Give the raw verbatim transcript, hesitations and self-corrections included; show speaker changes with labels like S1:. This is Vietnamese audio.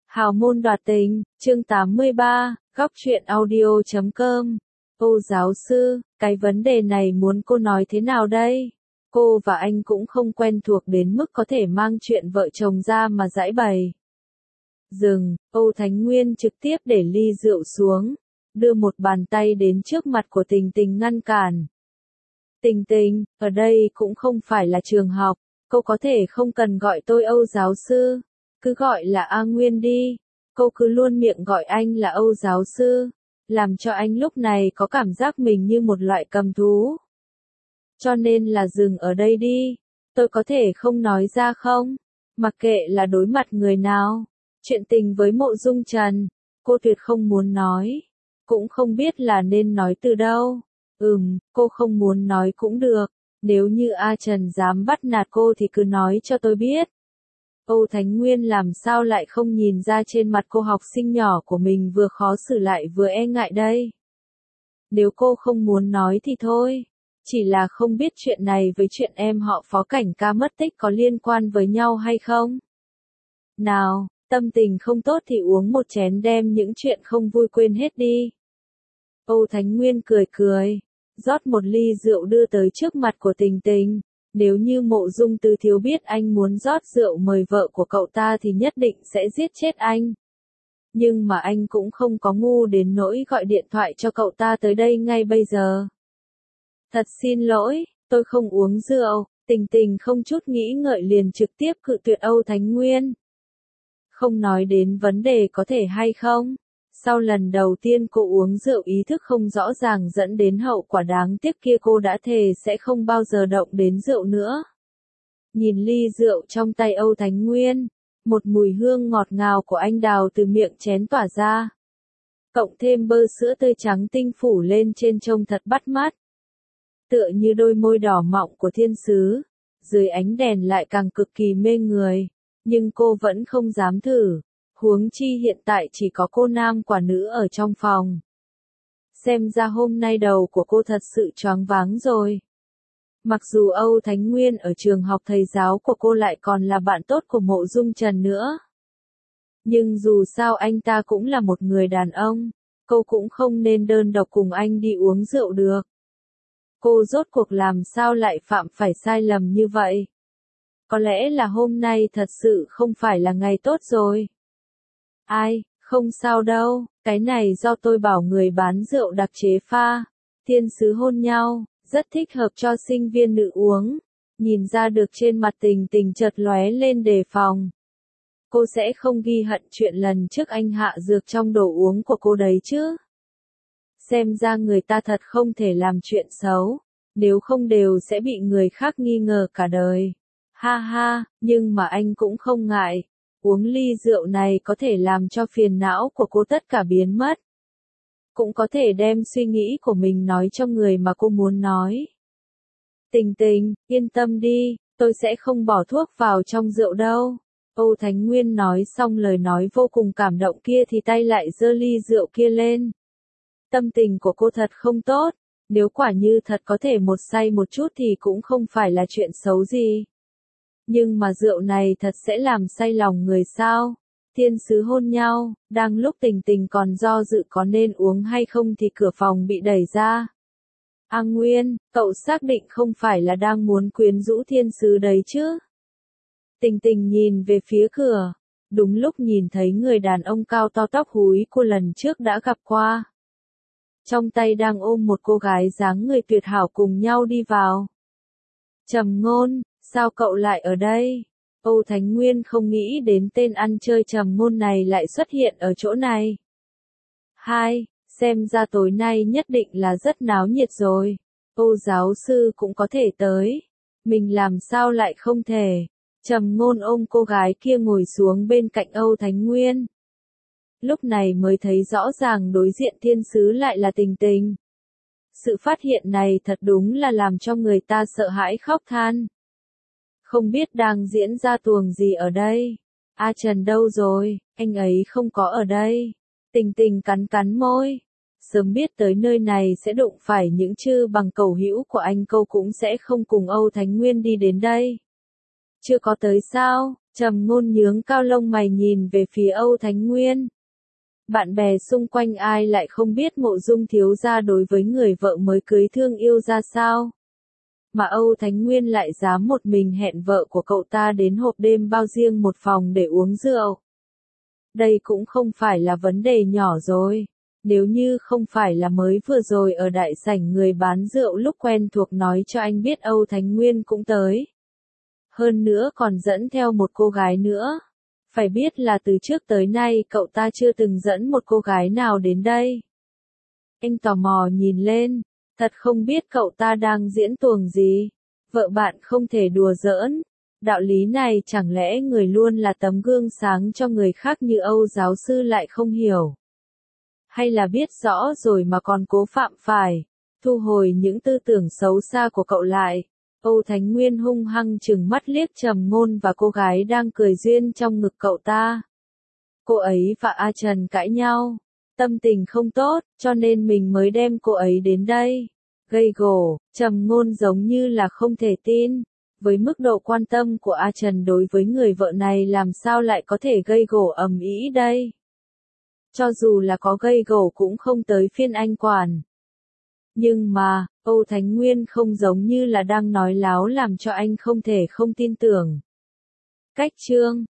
S1: Hào môn đoạt tình, chương tám mươi ba, góc truyện audio chấm com. Ô giáo sư, cái vấn đề này muốn cô nói thế nào đây? Cô và anh cũng không quen thuộc đến mức có thể mang chuyện vợ chồng ra mà giãi bày. Dừng, Âu Thánh Nguyên trực tiếp để ly rượu xuống, đưa một bàn tay đến trước mặt của Tình Tình ngăn cản. Tình Tình, ở đây cũng không phải là trường học, cô có thể không cần gọi tôi Âu giáo sư, cứ gọi là A Nguyên đi. Cô cứ luôn miệng gọi anh là Âu giáo sư, làm cho anh lúc này có cảm giác mình như một loại cầm thú. Cho nên là dừng ở đây đi, tôi có thể không nói ra không? Mặc kệ là đối mặt người nào, chuyện tình với Mộ Dung Trần, cô tuyệt không muốn nói, cũng không biết là nên nói từ đâu. Ừm, cô không muốn nói cũng được, nếu như A Trần dám bắt nạt cô thì cứ nói cho tôi biết. Âu Thánh Nguyên làm sao lại không nhìn ra trên mặt cô học sinh nhỏ của mình vừa khó xử lại vừa e ngại đây. Nếu cô không muốn nói thì thôi, chỉ là không biết chuyện này với chuyện em họ Phó Cảnh Ca mất tích có liên quan với nhau hay không. Nào, tâm tình không tốt thì uống một chén đem những chuyện không vui quên hết đi. Âu Thánh Nguyên cười cười, rót một ly rượu đưa tới trước mặt của Tình Tình. Nếu như Mộ Dung Tứ Thiếu biết anh muốn rót rượu mời vợ của cậu ta thì nhất định sẽ giết chết anh. Nhưng mà anh cũng không có ngu đến nỗi gọi điện thoại cho cậu ta tới đây ngay bây giờ. Thật xin lỗi, tôi không uống rượu. Tình Tình không chút nghĩ ngợi liền trực tiếp cự tuyệt Âu Thánh Nguyên. Không nói đến vấn đề có thể hay không. Sau lần đầu tiên cô uống rượu ý thức không rõ ràng dẫn đến hậu quả đáng tiếc kia, cô đã thề sẽ không bao giờ động đến rượu nữa. Nhìn ly rượu trong tay Âu Thánh Nguyên, một mùi hương ngọt ngào của anh đào từ miệng chén tỏa ra. Cộng thêm bơ sữa tươi trắng tinh phủ lên trên trông thật bắt mắt. Tựa như đôi môi đỏ mọng của thiên sứ, dưới ánh đèn lại càng cực kỳ mê người, nhưng cô vẫn không dám thử. Huống chi hiện tại chỉ có cô nam quả nữ ở trong phòng. Xem ra hôm nay đầu của cô thật sự choáng váng rồi. Mặc dù Âu Thánh Nguyên ở trường học thầy giáo của cô lại còn là bạn tốt của Mộ Dung Trần nữa. Nhưng dù sao anh ta cũng là một người đàn ông, cô cũng không nên đơn độc cùng anh đi uống rượu được. Cô rốt cuộc làm sao lại phạm phải sai lầm như vậy? Có lẽ là hôm nay thật sự không phải là ngày tốt rồi. Ai, không sao đâu, cái này do tôi bảo người bán rượu đặc chế pha. Thiên sứ hôn nhau, rất thích hợp cho sinh viên nữ uống. Nhìn ra được trên mặt Tình Tình chợt lóe lên đề phòng. Cô sẽ không ghi hận chuyện lần trước anh hạ dược trong đồ uống của cô đấy chứ. Xem ra người ta thật không thể làm chuyện xấu, nếu không đều sẽ bị người khác nghi ngờ cả đời. Ha ha, nhưng mà anh cũng không ngại. Uống ly rượu này có thể làm cho phiền não của cô tất cả biến mất. Cũng có thể đem suy nghĩ của mình nói cho người mà cô muốn nói. Tình Tình, yên tâm đi, tôi sẽ không bỏ thuốc vào trong rượu đâu. Âu Thánh Nguyên nói xong lời nói vô cùng cảm động kia thì tay lại giơ ly rượu kia lên. Tâm tình của cô thật không tốt, nếu quả như thật có thể một say một chút thì cũng không phải là chuyện xấu gì. Nhưng mà rượu này thật sẽ làm say lòng người sao? Thiên sứ hôn nhau, đang lúc Tình Tình còn do dự có nên uống hay không thì cửa phòng bị đẩy ra. A Nguyên, cậu xác định không phải là đang muốn quyến rũ thiên sứ đấy chứ? Tình Tình nhìn về phía cửa, đúng lúc nhìn thấy người đàn ông cao to tóc húi cô lần trước đã gặp qua. Trong tay đang ôm một cô gái dáng người tuyệt hảo cùng nhau đi vào. Trầm Ngôn, sao cậu lại ở đây? Âu Thánh Nguyên không nghĩ đến tên ăn chơi Trầm Ngôn này lại xuất hiện ở chỗ này. Hai, xem ra tối nay nhất định là rất náo nhiệt rồi. Âu giáo sư cũng có thể tới. Mình làm sao lại không thể? Trầm Ngôn ôm cô gái kia ngồi xuống bên cạnh Âu Thánh Nguyên. Lúc này mới thấy rõ ràng đối diện thiên sứ lại là Tình Tình. Sự phát hiện này thật đúng là làm cho người ta sợ hãi khóc than. Không biết đang diễn ra tuồng gì ở đây. A Trần đâu rồi, anh ấy không có ở đây. Tình Tình cắn cắn môi. Sớm biết tới nơi này sẽ đụng phải những chư bằng cầu hữu của anh, câu cũng sẽ không cùng Âu Thánh Nguyên đi đến đây. Chưa có tới sao? Trầm Ngôn nhướng cao lông mày nhìn về phía Âu Thánh Nguyên. Bạn bè xung quanh ai lại không biết Mộ Dung thiếu gia đối với người vợ mới cưới thương yêu ra sao. Mà Âu Thánh Nguyên lại dám một mình hẹn vợ của cậu ta đến hộp đêm bao riêng một phòng để uống rượu. Đây cũng không phải là vấn đề nhỏ rồi. Nếu như không phải là mới vừa rồi ở đại sảnh người bán rượu lúc quen thuộc nói cho anh biết Âu Thánh Nguyên cũng tới. Hơn nữa còn dẫn theo một cô gái nữa. Phải biết là từ trước tới nay cậu ta chưa từng dẫn một cô gái nào đến đây. Anh tò mò nhìn lên, thật không biết cậu ta đang diễn tuồng gì. Vợ bạn không thể đùa giỡn. Đạo lý này chẳng lẽ người luôn là tấm gương sáng cho người khác như Âu giáo sư lại không hiểu. Hay là biết rõ rồi mà còn cố phạm phải. Thu hồi những tư tưởng xấu xa của cậu lại. Âu Thánh Nguyên hung hăng trừng mắt liếc Trầm Ngôn và cô gái đang cười duyên trong ngực cậu ta. Cô ấy và A Trần cãi nhau. Tâm tình không tốt, cho nên mình mới đem cô ấy đến đây. Gây gổ, Trầm Ngôn giống như là không thể tin. Với mức độ quan tâm của A Trần đối với người vợ này làm sao lại có thể gây gổ ầm ĩ đây. Cho dù là có gây gổ cũng không tới phiên anh quản. Nhưng mà, Âu Thánh Nguyên không giống như là đang nói láo làm cho anh không thể không tin tưởng. Cách chương